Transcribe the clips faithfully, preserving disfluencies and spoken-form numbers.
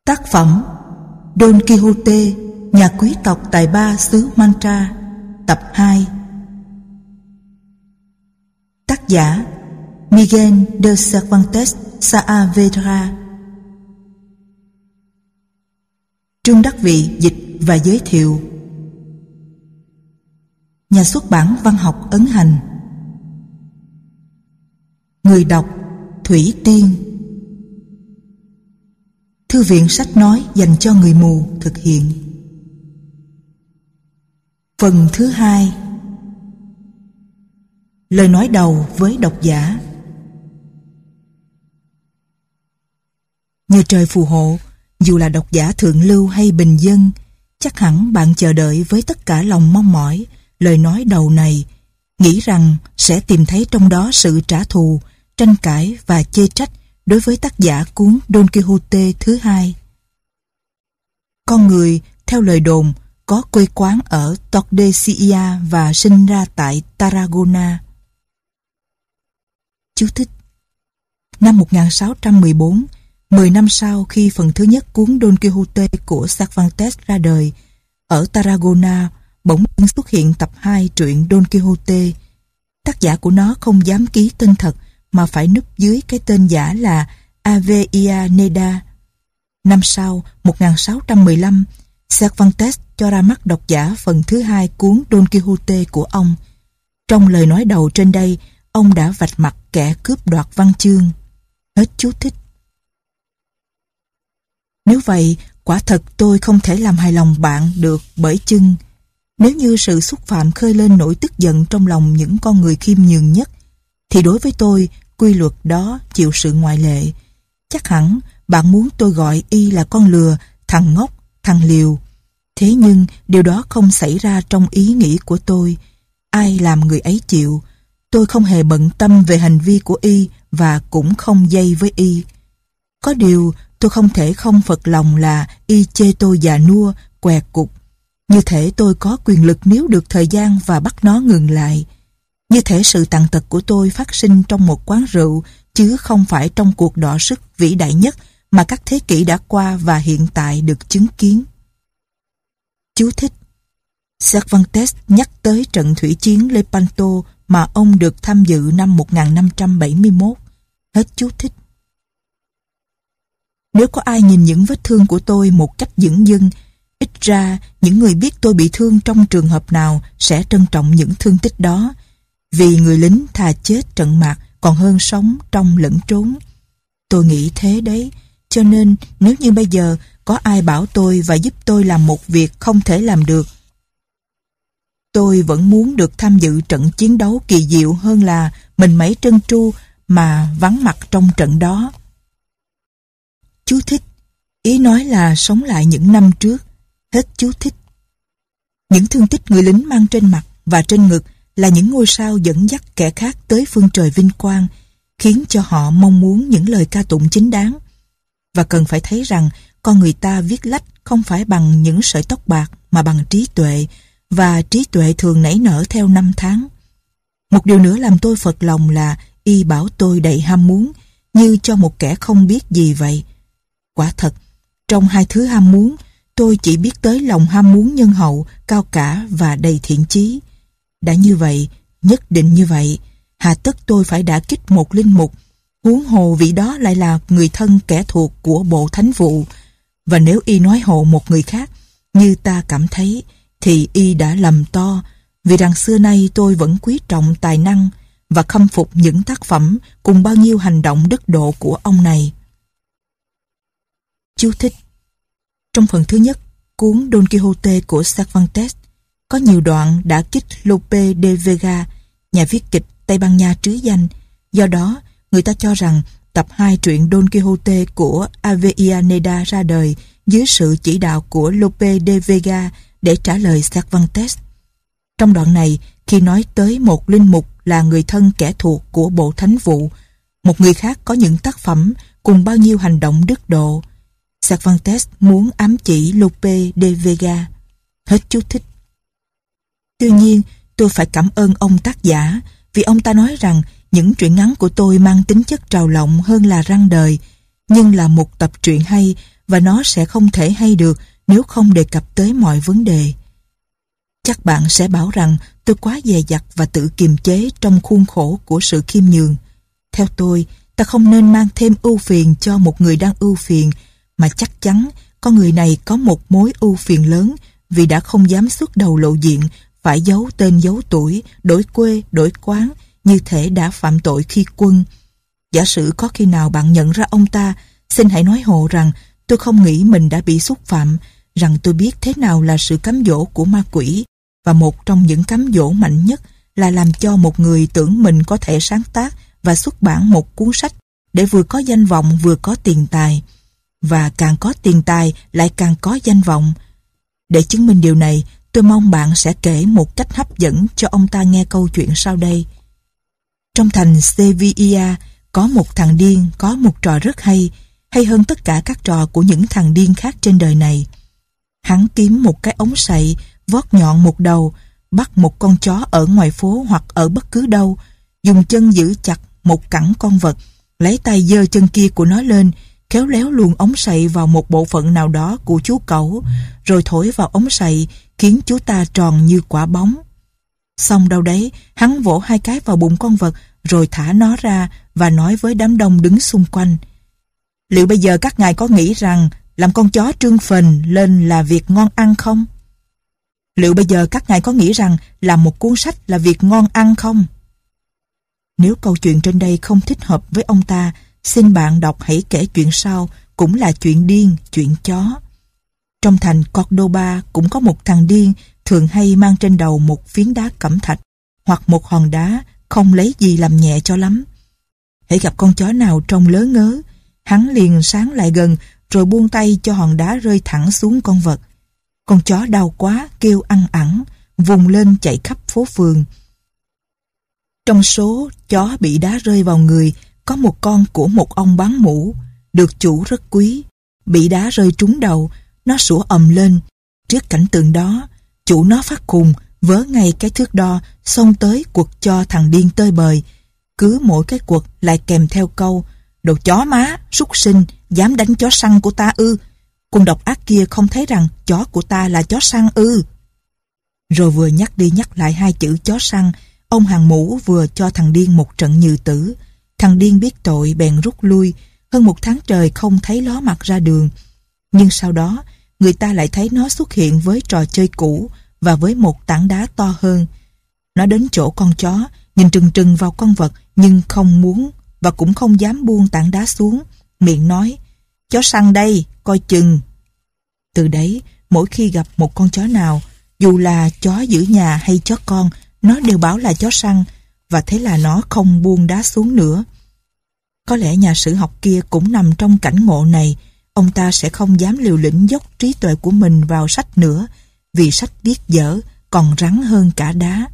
Tác phẩm Don Quixote, nhà quý tộc tài ba xứ Mancha, tập hai. Tác giả Miguel de Cervantes Saavedra. Trương Đắc Vị dịch và giới thiệu. Nhà xuất bản Văn học ấn hành. Người đọc Thủy Tiên. Thư viện sách nói dành cho người mù thực hiện. Phần thứ hai. Lời nói đầu với độc giả. Nhờ trời phù hộ, dù là độc giả thượng lưu hay bình dân, chắc hẳn bạn chờ đợi với tất cả lòng mong mỏi lời nói đầu này, nghĩ rằng sẽ tìm thấy trong đó sự trả thù, tranh cãi và chê trách đối với tác giả cuốn Don Quixote thứ hai. Con người, theo lời đồn, có quê quán ở Tordesillas và sinh ra tại Tarragona. Chú thích. Năm một nghìn sáu trăm mười bốn, mười năm sau khi phần thứ nhất cuốn Don Quixote của Cervantes ra đời, ở Tarragona bỗng dưng xuất hiện tập hai truyện Don Quixote. Tác giả của nó không dám ký tên thật mà phải núp dưới cái tên giả là Avellaneda. Năm sau, một nghìn sáu trăm mười lăm, Cervantes cho ra mắt độc giả phần thứ hai cuốn Don Quixote của ông. Trong lời nói đầu trên đây, ông đã vạch mặt kẻ cướp đoạt văn chương. Hết chú thích. Nếu vậy, quả thật tôi không thể làm hài lòng bạn được, bởi chưng nếu như sự xúc phạm khơi lên nỗi tức giận trong lòng những con người khiêm nhường nhất, thì đối với tôi, quy luật đó chịu sự ngoại lệ. Chắc hẳn bạn muốn tôi gọi y là con lừa, thằng ngốc, thằng liều. Thế nhưng điều đó không xảy ra trong ý nghĩ của tôi. Ai làm người ấy chịu. Tôi không hề bận tâm về hành vi của y và cũng không dây với y. Có điều tôi không thể không phật lòng là y chê tôi già nua, què cục. Như thể tôi có quyền lực níu được thời gian và bắt nó ngừng lại. Như thể sự tàn tật của tôi phát sinh trong một quán rượu, chứ không phải trong cuộc đọ sức vĩ đại nhất mà các thế kỷ đã qua và hiện tại được chứng kiến. Chú thích. Cervantes nhắc tới trận thủy chiến Lepanto mà ông được tham dự năm một nghìn năm trăm bảy mươi mốt. Hết chú thích. Nếu có ai nhìn những vết thương của tôi một cách dửng dưng, ít ra những người biết tôi bị thương trong trường hợp nào sẽ trân trọng những thương tích đó, vì người lính thà chết trận mạc còn hơn sống trong lẫn trốn. Tôi nghĩ thế đấy, cho nên nếu như bây giờ có ai bảo tôi và giúp tôi làm một việc không thể làm được, tôi vẫn muốn được tham dự trận chiến đấu kỳ diệu hơn là mình mấy trân tru mà vắng mặt trong trận đó. Chú thích. Ý nói là sống lại những năm trước. Hết chú thích. Những thương tích người lính mang trên mặt và trên ngực là những ngôi sao dẫn dắt kẻ khác tới phương trời vinh quang, khiến cho họ mong muốn những lời ca tụng chính đáng. Và cần phải thấy rằng con người ta viết lách không phải bằng những sợi tóc bạc mà bằng trí tuệ, và trí tuệ thường nảy nở theo năm tháng. Một điều nữa làm tôi phật lòng là y bảo tôi đầy ham muốn, như cho một kẻ không biết gì vậy. Quả thật, trong hai thứ ham muốn, tôi chỉ biết tới lòng ham muốn nhân hậu, cao cả và đầy thiện chí. Đã như vậy, nhất định như vậy, hà tất tôi phải đả kích một linh mục, huống hồ vị đó lại là người thân kẻ thuộc của bộ thánh vụ. Và nếu y nói hộ một người khác, như ta cảm thấy, thì y đã lầm to, vì rằng xưa nay tôi vẫn quý trọng tài năng và khâm phục những tác phẩm cùng bao nhiêu hành động đức độ của ông này. Chú thích. Trong phần thứ nhất, cuốn Don Quixote của Cervantes, có nhiều đoạn đã kích Lope de Vega, nhà viết kịch Tây Ban Nha trứ danh. Do đó, người ta cho rằng tập hai truyện Don Quixote của Avellaneda ra đời dưới sự chỉ đạo của Lope de Vega để trả lời Cervantes. Trong đoạn này, khi nói tới một linh mục là người thân kẻ thuộc của bộ thánh vụ, một người khác có những tác phẩm cùng bao nhiêu hành động đức độ, Cervantes muốn ám chỉ Lope de Vega. Hết chú thích. Tuy nhiên, tôi phải cảm ơn ông tác giả, vì ông ta nói rằng những truyện ngắn của tôi mang tính chất trào lộng hơn là răng đời, nhưng là một tập truyện hay và nó sẽ không thể hay được nếu không đề cập tới mọi vấn đề. Chắc bạn sẽ bảo rằng tôi quá dè dặt và tự kiềm chế trong khuôn khổ của sự khiêm nhường. Theo tôi, ta không nên mang thêm ưu phiền cho một người đang ưu phiền, mà chắc chắn con người này có một mối ưu phiền lớn vì đã không dám xuất đầu lộ diện, phải giấu tên giấu tuổi, đổi quê, đổi quán, như thể đã phạm tội khi quân. Giả sử có khi nào bạn nhận ra ông ta, xin hãy nói hộ rằng tôi không nghĩ mình đã bị xúc phạm, rằng tôi biết thế nào là sự cám dỗ của ma quỷ, và một trong những cám dỗ mạnh nhất là làm cho một người tưởng mình có thể sáng tác và xuất bản một cuốn sách để vừa có danh vọng vừa có tiền tài, và càng có tiền tài lại càng có danh vọng. Để chứng minh điều này, tôi mong bạn sẽ kể một cách hấp dẫn cho ông ta nghe câu chuyện sau đây. Trong thành Sevilla có một thằng điên có một trò rất hay, hay hơn tất cả các trò của những thằng điên khác trên đời này. Hắn kiếm một cái ống sậy, vót nhọn một đầu, bắt một con chó ở ngoài phố hoặc ở bất cứ đâu, dùng chân giữ chặt một cẳng con vật, lấy tay giơ chân kia của nó lên, khéo léo luồn ống sậy vào một bộ phận nào đó của chú cẩu, rồi thổi vào ống sậy, khiến chú ta tròn như quả bóng. Xong đâu đấy, hắn vỗ hai cái vào bụng con vật, rồi thả nó ra và nói với đám đông đứng xung quanh: liệu bây giờ các ngài có nghĩ rằng làm con chó trương phình lên là việc ngon ăn không? Liệu bây giờ các ngài có nghĩ rằng làm một cuốn sách là việc ngon ăn không? Nếu câu chuyện trên đây không thích hợp với ông ta, xin bạn đọc hãy kể chuyện sau, cũng là chuyện điên, chuyện chó. Trong thành Cordoba cũng có một thằng điên thường hay mang trên đầu một phiến đá cẩm thạch hoặc một hòn đá, không lấy gì làm nhẹ cho lắm. Hãy gặp con chó nào trông lớ ngớ, hắn liền sáng lại gần rồi buông tay cho hòn đá rơi thẳng xuống con vật. Con chó đau quá, kêu ăn ẳng, vùng lên chạy khắp phố phường. Trong số chó bị đá rơi vào người, có một con của một ông bán mũ, được chủ rất quý. Bị đá rơi trúng đầu, nó sủa ầm lên. Trước cảnh tượng đó, chủ nó phát khùng, vớ ngay cái thước đo, xông tới quật cho thằng điên tơi bời. Cứ mỗi cái quật lại kèm theo câu: đồ chó má, súc sinh, dám đánh chó săn của ta ư? Con độc ác kia không thấy rằng chó của ta là chó săn ư? Rồi vừa nhắc đi nhắc lại hai chữ chó săn, ông hàng mũ vừa cho thằng điên một trận nhừ tử. Thằng điên biết tội bèn rút lui, hơn một tháng trời không thấy ló mặt ra đường. Nhưng sau đó, người ta lại thấy nó xuất hiện với trò chơi cũ và với một tảng đá to hơn. Nó đến chỗ con chó, nhìn trừng trừng vào con vật nhưng không muốn và cũng không dám buông tảng đá xuống, miệng nói: chó săn đây, coi chừng. Từ đấy, mỗi khi gặp một con chó nào, dù là chó giữ nhà hay chó con, nó đều bảo là chó săn, và thế là nó không buông đá xuống nữa. Có lẽ nhà sử học kia cũng nằm trong cảnh ngộ này. Ông ta sẽ không dám liều lĩnh dốc trí tuệ của mình vào sách nữa, vì sách viết dở còn rắn hơn cả đá.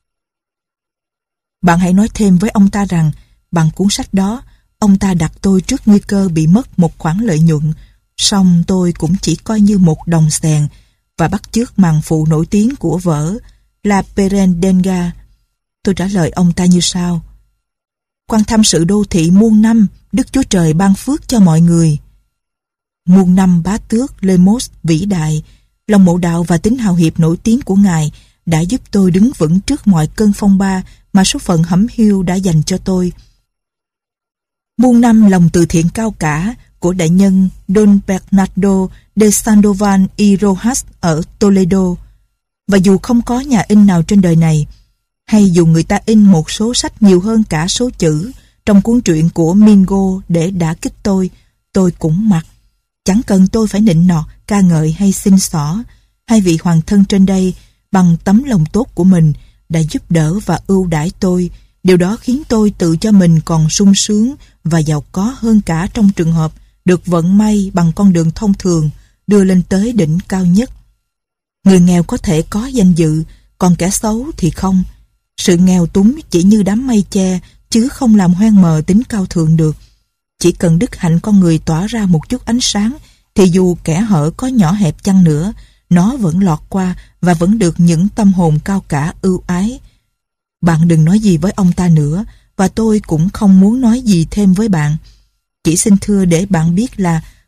Bạn hãy nói thêm với ông ta rằng bằng cuốn sách đó, ông ta đặt tôi trước nguy cơ bị mất một khoản lợi nhuận, song tôi cũng chỉ coi như một đồng xèn và bắt chước màn phụ nổi tiếng của vở La Perendenga. Tôi trả lời ông ta như sau: quan thăm sự đô thị muôn năm, Đức Chúa Trời ban phước cho mọi người. Muôn năm bá tước Lemos vĩ đại, lòng mộ đạo và tính hào hiệp nổi tiếng của Ngài đã giúp tôi đứng vững trước mọi cơn phong ba mà số phận hẩm hiu đã dành cho tôi. Muôn năm lòng từ thiện cao cả của đại nhân Don Bernardo de Sandoval y Rojas ở Toledo. Và dù không có nhà in nào trên đời này, hay dù người ta in một số sách nhiều hơn cả số chữ trong cuốn truyện của Mingo để đả kích tôi, tôi cũng mặc. Chẳng cần tôi phải nịnh nọt, ca ngợi hay xin xỏ. Hai vị hoàng thân trên đây bằng tấm lòng tốt của mình đã giúp đỡ và ưu đãi tôi. Điều đó khiến tôi tự cho mình còn sung sướng và giàu có hơn cả trong trường hợp được vận may bằng con đường thông thường đưa lên tới đỉnh cao nhất. Người nghèo có thể có danh dự, còn kẻ xấu thì không. Sự nghèo túng chỉ như đám mây che, chứ không làm hoen mờ tính cao thượng được. Chỉ cần đức hạnh con người tỏa ra một chút ánh sáng, thì dù kẻ hở có nhỏ hẹp chăng nữa, nó vẫn lọt qua và vẫn được những tâm hồn cao cả ưu ái. Bạn đừng nói gì với ông ta nữa, và tôi cũng không muốn nói gì thêm với bạn. Chỉ xin thưa để bạn biết là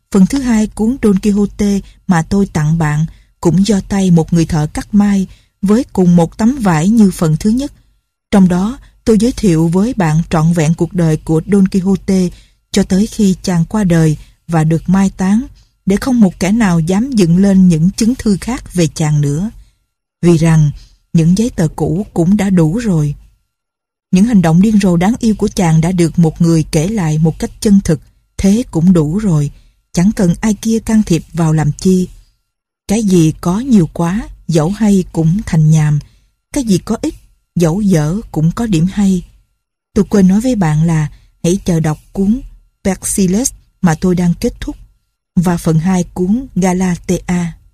Phần thứ hai cuốn Don Quixote mà tôi tặng bạn cũng do tay một người thợ cắt may với cùng một tấm vải như phần thứ nhất. Trong đó tôi giới thiệu với bạn trọn vẹn cuộc đời của Don Quixote cho tới khi chàng qua đời và được mai táng, để không một kẻ nào dám dựng lên những chứng thư khác về chàng nữa. Vì rằng những giấy tờ cũ cũng đã đủ rồi. Những hành động điên rồ đáng yêu của chàng đã được một người kể lại một cách chân thực, thế cũng đủ rồi, chẳng cần ai kia can thiệp vào làm chi. Cái gì có nhiều quá, dẫu hay cũng thành nhàm. Cái gì có ít, dẫu dở cũng có điểm hay. Tôi quên nói với bạn là hãy chờ đọc cuốn Persiles mà tôi đang kết thúc, và phần hai cuốn Galatea.